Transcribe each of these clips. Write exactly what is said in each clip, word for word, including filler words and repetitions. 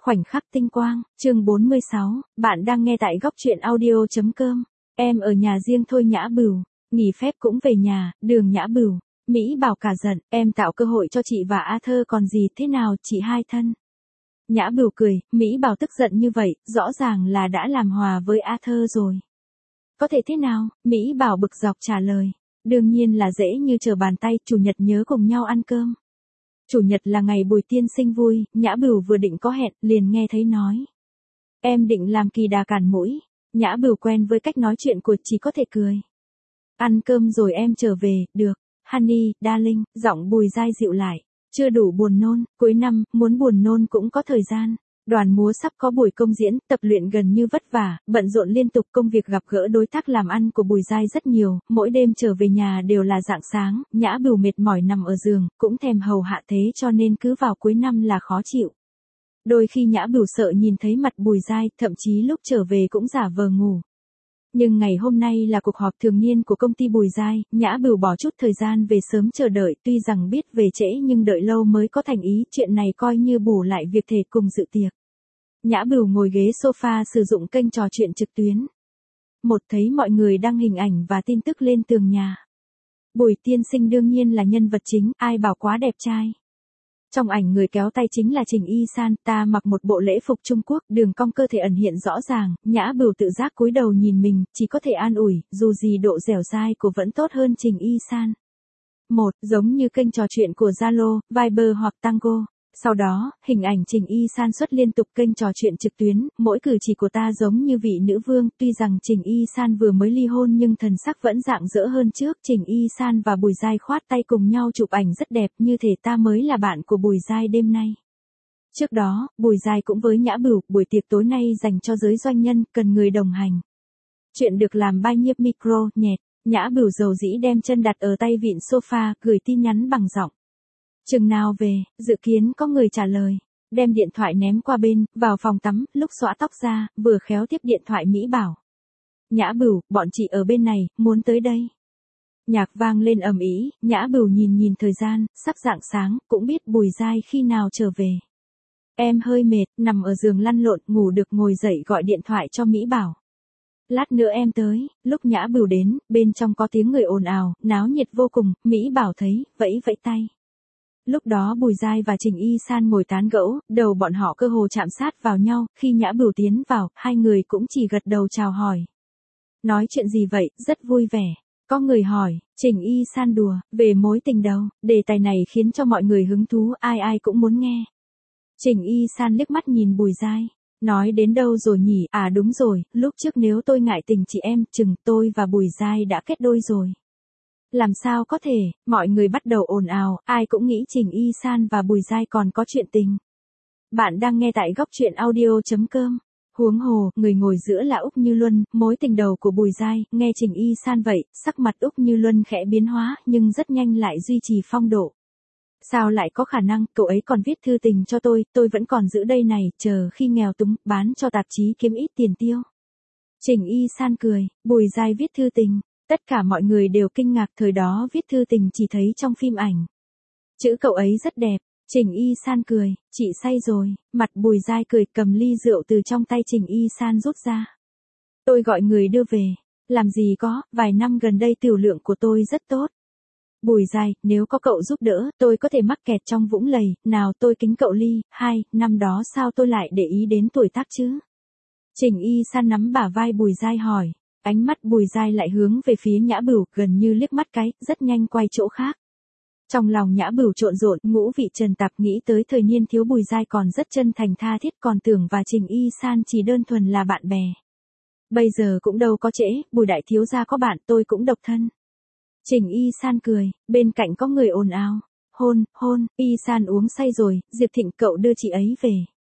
Khoảnh khắc tinh quang, chương bốn mươi sáu, bạn đang nghe tại góc truyện audio.com. Em ở nhà riêng thôi Nhã Bửu, nghỉ phép cũng về nhà, đường Nhã Bửu. Mỹ Bảo cả giận, em tạo cơ hội cho chị và A Thơ còn gì, thế nào chị hai thân. Nhã Bửu cười, Mỹ Bảo tức giận như vậy, rõ ràng là đã làm hòa với A Thơ rồi. Có thể thế nào, Mỹ Bảo bực dọc trả lời. Đương nhiên là dễ như trở bàn tay, chủ nhật nhớ cùng nhau ăn cơm. Chủ nhật là ngày Bùi tiên sinh vui, Nhã Bửu vừa định có hẹn, liền nghe thấy nói. Em định làm kỳ đà cản mũi. Nhã Bửu quen với cách nói chuyện của chỉ có thể cười. Ăn cơm rồi em trở về, được. Honey, darling, giọng Bùi dai dịu lại. Chưa đủ buồn nôn, cuối năm, muốn buồn nôn cũng có thời gian. Đoàn múa sắp có buổi công diễn, tập luyện gần như vất vả, bận rộn liên tục, công việc gặp gỡ đối tác làm ăn của Bùi dai rất nhiều, mỗi đêm trở về nhà đều là rạng sáng, Nhã Bửu mệt mỏi nằm ở giường, cũng thèm hầu hạ thế cho nên cứ vào cuối năm là khó chịu. Đôi khi Nhã Bửu sợ nhìn thấy mặt Bùi dai, thậm chí lúc trở về cũng giả vờ ngủ. Nhưng ngày hôm nay là cuộc họp thường niên của công ty Bùi dai, Nhã Bửu bỏ chút thời gian về sớm chờ đợi, tuy rằng biết về trễ nhưng đợi lâu mới có thành ý, chuyện này coi như bù lại việc thể cùng dự tiệc. Nhã Bửu ngồi ghế sofa sử dụng kênh trò chuyện trực tuyến. Một thấy mọi người đăng hình ảnh và tin tức lên tường nhà. Bùi tiên sinh đương nhiên là nhân vật chính, ai bảo quá đẹp trai. Trong ảnh người kéo tay chính là Trình Y San, ta mặc một bộ lễ phục Trung Quốc, đường cong cơ thể ẩn hiện rõ ràng, Nhã Bửu tự giác cúi đầu nhìn mình, chỉ có thể an ủi, dù gì độ dẻo dai của vẫn tốt hơn Trình Y San. Một, giống như kênh trò chuyện của Zalo, Viber hoặc Tango. Sau đó, hình ảnh Trình Y San xuất liên tục kênh trò chuyện trực tuyến, mỗi cử chỉ của ta giống như vị nữ vương, tuy rằng Trình Y San vừa mới ly hôn nhưng thần sắc vẫn rạng rỡ hơn trước, Trình Y San và Bùi dai khoát tay cùng nhau chụp ảnh rất đẹp, như thể ta mới là bạn của Bùi dai đêm nay. Trước đó, Bùi dai cũng với Nhã Bửu, buổi tiệc tối nay dành cho giới doanh nhân, cần người đồng hành. Chuyện được làm by nhiếp micro, nhẹt, Nhã Bửu dầu dĩ đem chân đặt ở tay vịn sofa, gửi tin nhắn bằng giọng. Chừng nào về, dự kiến có người trả lời, đem điện thoại ném qua bên, vào phòng tắm, lúc xõa tóc ra, vừa khéo tiếp điện thoại Mỹ Bảo. Nhã Bửu, bọn chị ở bên này, muốn tới đây. Nhạc vang lên ầm ĩ, Nhã Bửu nhìn nhìn thời gian, sắp rạng sáng, cũng biết Bùi dai khi nào trở về. Em hơi mệt, nằm ở giường lăn lộn, ngủ được ngồi dậy gọi điện thoại cho Mỹ Bảo. Lát nữa em tới, lúc Nhã Bửu đến, bên trong có tiếng người ồn ào, náo nhiệt vô cùng, Mỹ Bảo thấy, vẫy vẫy tay. Lúc đó Bùi dai và Trình Y San ngồi tán gẫu, đầu bọn họ cơ hồ chạm sát vào nhau, khi Nhã Bửu tiến vào, hai người cũng chỉ gật đầu chào hỏi. Nói chuyện gì vậy, rất vui vẻ. Có người hỏi, Trình Y San đùa, về mối tình đầu, đề tài này khiến cho mọi người hứng thú, ai ai cũng muốn nghe. Trình Y San liếc mắt nhìn Bùi dai, nói đến đâu rồi nhỉ, à đúng rồi, lúc trước nếu tôi ngại tình chị em, chừng tôi và Bùi dai đã kết đôi rồi. Làm sao có thể, mọi người bắt đầu ồn ào, ai cũng nghĩ Trình Y San và Bùi dai còn có chuyện tình. Bạn đang nghe tại góc truyện audio.com. Huống hồ, người ngồi giữa là Úc Như Luân, mối tình đầu của Bùi dai, nghe Trình Y San vậy, sắc mặt Úc Như Luân khẽ biến hóa, nhưng rất nhanh lại duy trì phong độ. Sao lại có khả năng, cậu ấy còn viết thư tình cho tôi, tôi vẫn còn giữ đây này, chờ khi nghèo túng, bán cho tạp chí kiếm ít tiền tiêu. Trình Y San cười, Bùi dai viết thư tình. Tất cả mọi người đều kinh ngạc, thời đó viết thư tình chỉ thấy trong phim ảnh. Chữ cậu ấy rất đẹp, Trình Y San cười, chị say rồi, mặt Bùi dai cười cầm ly rượu từ trong tay Trình Y San rút ra. Tôi gọi người đưa về, làm gì có, vài năm gần đây tiểu lượng của tôi rất tốt. Bùi dai, nếu có cậu giúp đỡ, tôi có thể mắc kẹt trong vũng lầy, nào tôi kính cậu ly, hai, năm đó sao tôi lại để ý đến tuổi tác chứ? Trình Y San nắm bả vai Bùi dai hỏi. Ánh mắt Bùi dai lại hướng về phía Nhã Bửu, gần như liếc mắt cái, rất nhanh quay chỗ khác. Trong lòng Nhã Bửu trộn rộn, ngũ vị trần tạp, nghĩ tới thời niên thiếu Bùi dai còn rất chân thành tha thiết, còn tưởng và Trình Y San chỉ đơn thuần là bạn bè. Bây giờ cũng đâu có trễ, Bùi đại thiếu gia có bạn, tôi cũng độc thân. Trình Y San cười, bên cạnh có người ồn ào. Hôn, hôn, Y San uống say rồi, Diệp Thịnh cậu đưa chị ấy về.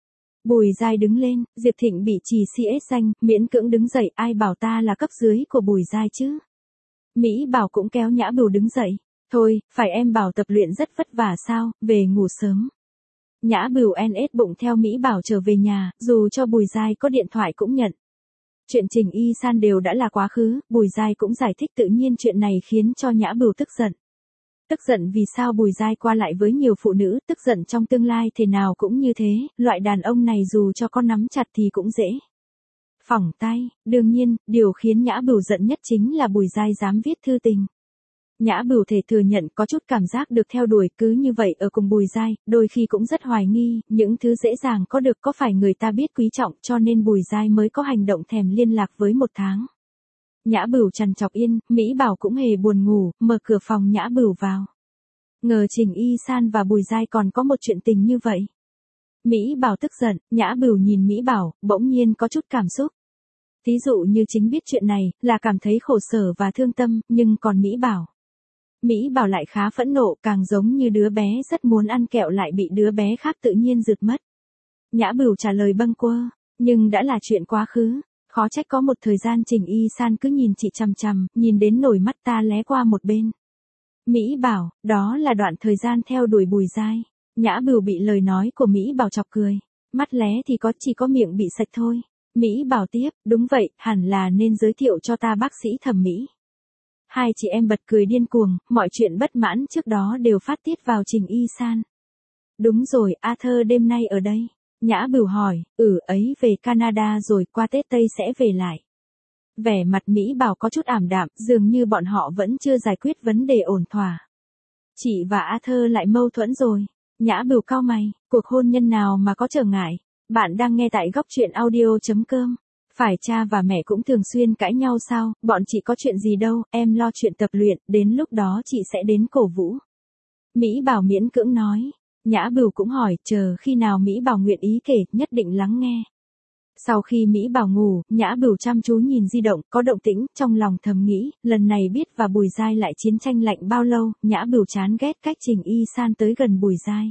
Bùi dai đứng lên, Diệp Thịnh bị trì xê ét danh, miễn cưỡng đứng dậy, ai bảo ta là cấp dưới của Bùi dai chứ. Mỹ Bảo cũng kéo Nhã Bửu đứng dậy, thôi, phải em bảo tập luyện rất vất vả sao, về ngủ sớm. Nhã Bửu en ét bụng theo Mỹ Bảo trở về nhà, dù cho Bùi dai có điện thoại cũng nhận. Chuyện Trình Y San đều đã là quá khứ, Bùi dai cũng giải thích tự nhiên chuyện này khiến cho Nhã Bửu tức giận. Tức giận vì sao Bùi Giai qua lại với nhiều phụ nữ, tức giận trong tương lai thế nào cũng như thế, loại đàn ông này dù cho con nắm chặt thì cũng dễ phỏng tay. Đương nhiên, điều khiến Nhã Bửu giận nhất chính là Bùi Giai dám viết thư tình. Nhã Bửu thể thừa nhận có chút cảm giác được theo đuổi, cứ như vậy ở cùng Bùi Giai, đôi khi cũng rất hoài nghi, những thứ dễ dàng có được có phải người ta biết quý trọng, cho nên Bùi Giai mới có hành động thèm liên lạc với một tháng. Nhã Bửu trằn trọc yên, Mỹ Bảo cũng hề buồn ngủ, mở cửa phòng Nhã Bửu vào. Ngờ Trình Y San và Bùi Giai còn có một chuyện tình như vậy. Mỹ Bảo tức giận, Nhã Bửu nhìn Mỹ Bảo, bỗng nhiên có chút cảm xúc. Thí dụ như chính biết chuyện này, là cảm thấy khổ sở và thương tâm, nhưng còn Mỹ Bảo. Mỹ Bảo lại khá phẫn nộ, càng giống như đứa bé rất muốn ăn kẹo lại bị đứa bé khác tự nhiên rượt mất. Nhã Bửu trả lời bâng quơ, nhưng đã là chuyện quá khứ, khó trách có một thời gian Trình Y San cứ nhìn chị chằm chằm, nhìn đến nổi mắt ta lé qua một bên. Mỹ Bảo, đó là đoạn thời gian theo đuổi Bùi Giai. Nhã Bửu bị lời nói của Mỹ Bảo chọc cười, mắt lé thì có, chỉ có miệng bị sạch thôi. Mỹ Bảo tiếp, đúng vậy, hẳn là nên giới thiệu cho ta bác sĩ thẩm mỹ. Hai chị em bật cười điên cuồng, mọi chuyện bất mãn trước đó đều phát tiết vào Trình Y San. Đúng rồi, Arthur đêm nay ở đây. Nhã Bửu hỏi, ừ ấy về Canada rồi, qua Tết Tây sẽ về lại. Vẻ mặt Mỹ Bảo có chút ảm đạm, dường như bọn họ vẫn chưa giải quyết vấn đề ổn thỏa. Chị và Arthur lại mâu thuẫn rồi. Nhã Bửu cau mày, cuộc hôn nhân nào mà có trở ngại. Bạn đang nghe tại góc truyện audio chấm com. Phải cha và mẹ cũng thường xuyên cãi nhau sao, bọn chị có chuyện gì đâu, em lo chuyện tập luyện, đến lúc đó chị sẽ đến cổ vũ. Mỹ Bảo miễn cưỡng nói. Nhã Bửu cũng hỏi, chờ khi nào Mỹ Bảo nguyện ý kể, nhất định lắng nghe. Sau khi Mỹ Bảo ngủ, Nhã Bửu chăm chú nhìn di động, có động tĩnh, trong lòng thầm nghĩ, lần này biết và Bùi Giai lại chiến tranh lạnh bao lâu, Nhã Bửu chán ghét cách Trình Y San tới gần Bùi Giai.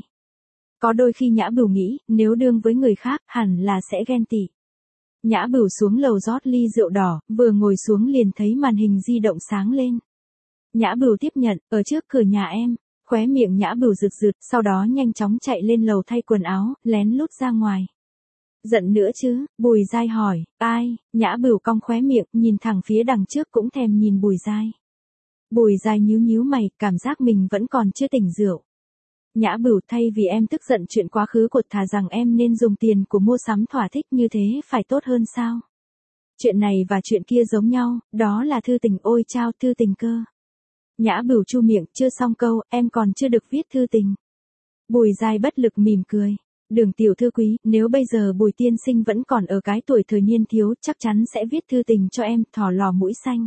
Có đôi khi Nhã Bửu nghĩ, nếu đương với người khác, hẳn là sẽ ghen tị. Nhã Bửu xuống lầu rót ly rượu đỏ, vừa ngồi xuống liền thấy màn hình di động sáng lên. Nhã Bửu tiếp nhận, ở trước cửa nhà em, khóe miệng Nhã Bửu rực rực, sau đó nhanh chóng chạy lên lầu thay quần áo, lén lút ra ngoài. Giận nữa chứ, Bùi Giai hỏi, ai, Nhã Bửu cong khóe miệng, nhìn thẳng phía đằng trước cũng thèm nhìn Bùi Giai. Bùi Giai nhíu nhíu mày, cảm giác mình vẫn còn chưa tỉnh rượu. Nhã Bửu, thay vì em tức giận chuyện quá khứ của, thà rằng em nên dùng tiền của mua sắm thỏa thích, như thế phải tốt hơn sao? Chuyện này và chuyện kia giống nhau, đó là thư tình, ôi chao, thư tình cơ. Nhã Bửu chu miệng, chưa xong câu, em còn chưa được viết thư tình. Bùi Giai bất lực mỉm cười. Đường tiểu thư quý, nếu bây giờ Bùi tiên sinh vẫn còn ở cái tuổi thời niên thiếu, chắc chắn sẽ viết thư tình cho em, thỏ lò mũi xanh.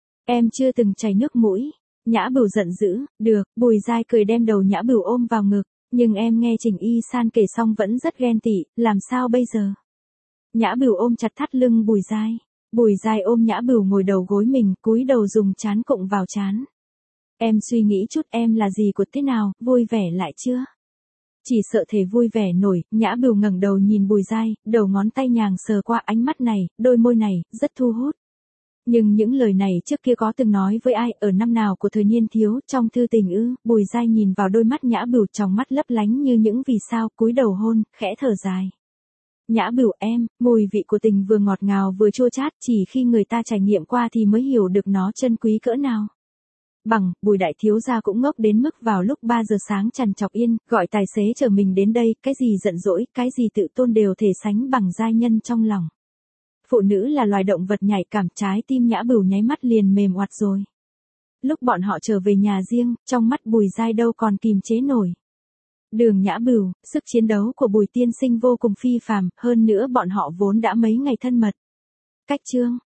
Em chưa từng chảy nước mũi. Nhã Bửu giận dữ, được, Bùi Giai cười đem đầu Nhã Bửu ôm vào ngực, nhưng em nghe Trình Y San kể xong vẫn rất ghen tị, làm sao bây giờ? Nhã Bửu ôm chặt thắt lưng Bùi Giai. Bùi Giai ôm Nhã Bửu ngồi đầu gối mình, cúi đầu dùng trán cụng vào trán. Em suy nghĩ chút, em là gì của thế nào, vui vẻ lại chưa? Chỉ sợ thể vui vẻ nổi. Nhã Bửu ngẩng đầu nhìn Bùi Giai, đầu ngón tay nhàng sờ qua ánh mắt này, đôi môi này, rất thu hút. Nhưng những lời này trước kia có từng nói với ai, ở năm nào của thời niên thiếu, trong thư tình ư? Bùi Giai nhìn vào đôi mắt Nhã Bửu, trong mắt lấp lánh như những vì sao, cúi đầu hôn, khẽ thở dài. Nhã Bửu em, mùi vị của tình vừa ngọt ngào vừa chua chát, chỉ khi người ta trải nghiệm qua thì mới hiểu được nó chân quý cỡ nào. Bằng, Bùi đại thiếu gia cũng ngốc đến mức vào lúc ba giờ sáng trằn trọc yên, gọi tài xế chở mình đến đây, cái gì giận dỗi, cái gì tự tôn đều thể sánh bằng giai nhân trong lòng. Phụ nữ là loài động vật nhạy cảm, trái tim Nhã Bửu nháy mắt liền mềm oặt rồi. Lúc bọn họ trở về nhà riêng, trong mắt Bùi Giai đâu còn kìm chế nổi. Đường Nhã Bửu, sức chiến đấu của Bùi tiên sinh vô cùng phi phàm, hơn nữa bọn họ vốn đã mấy ngày thân mật. Cách chương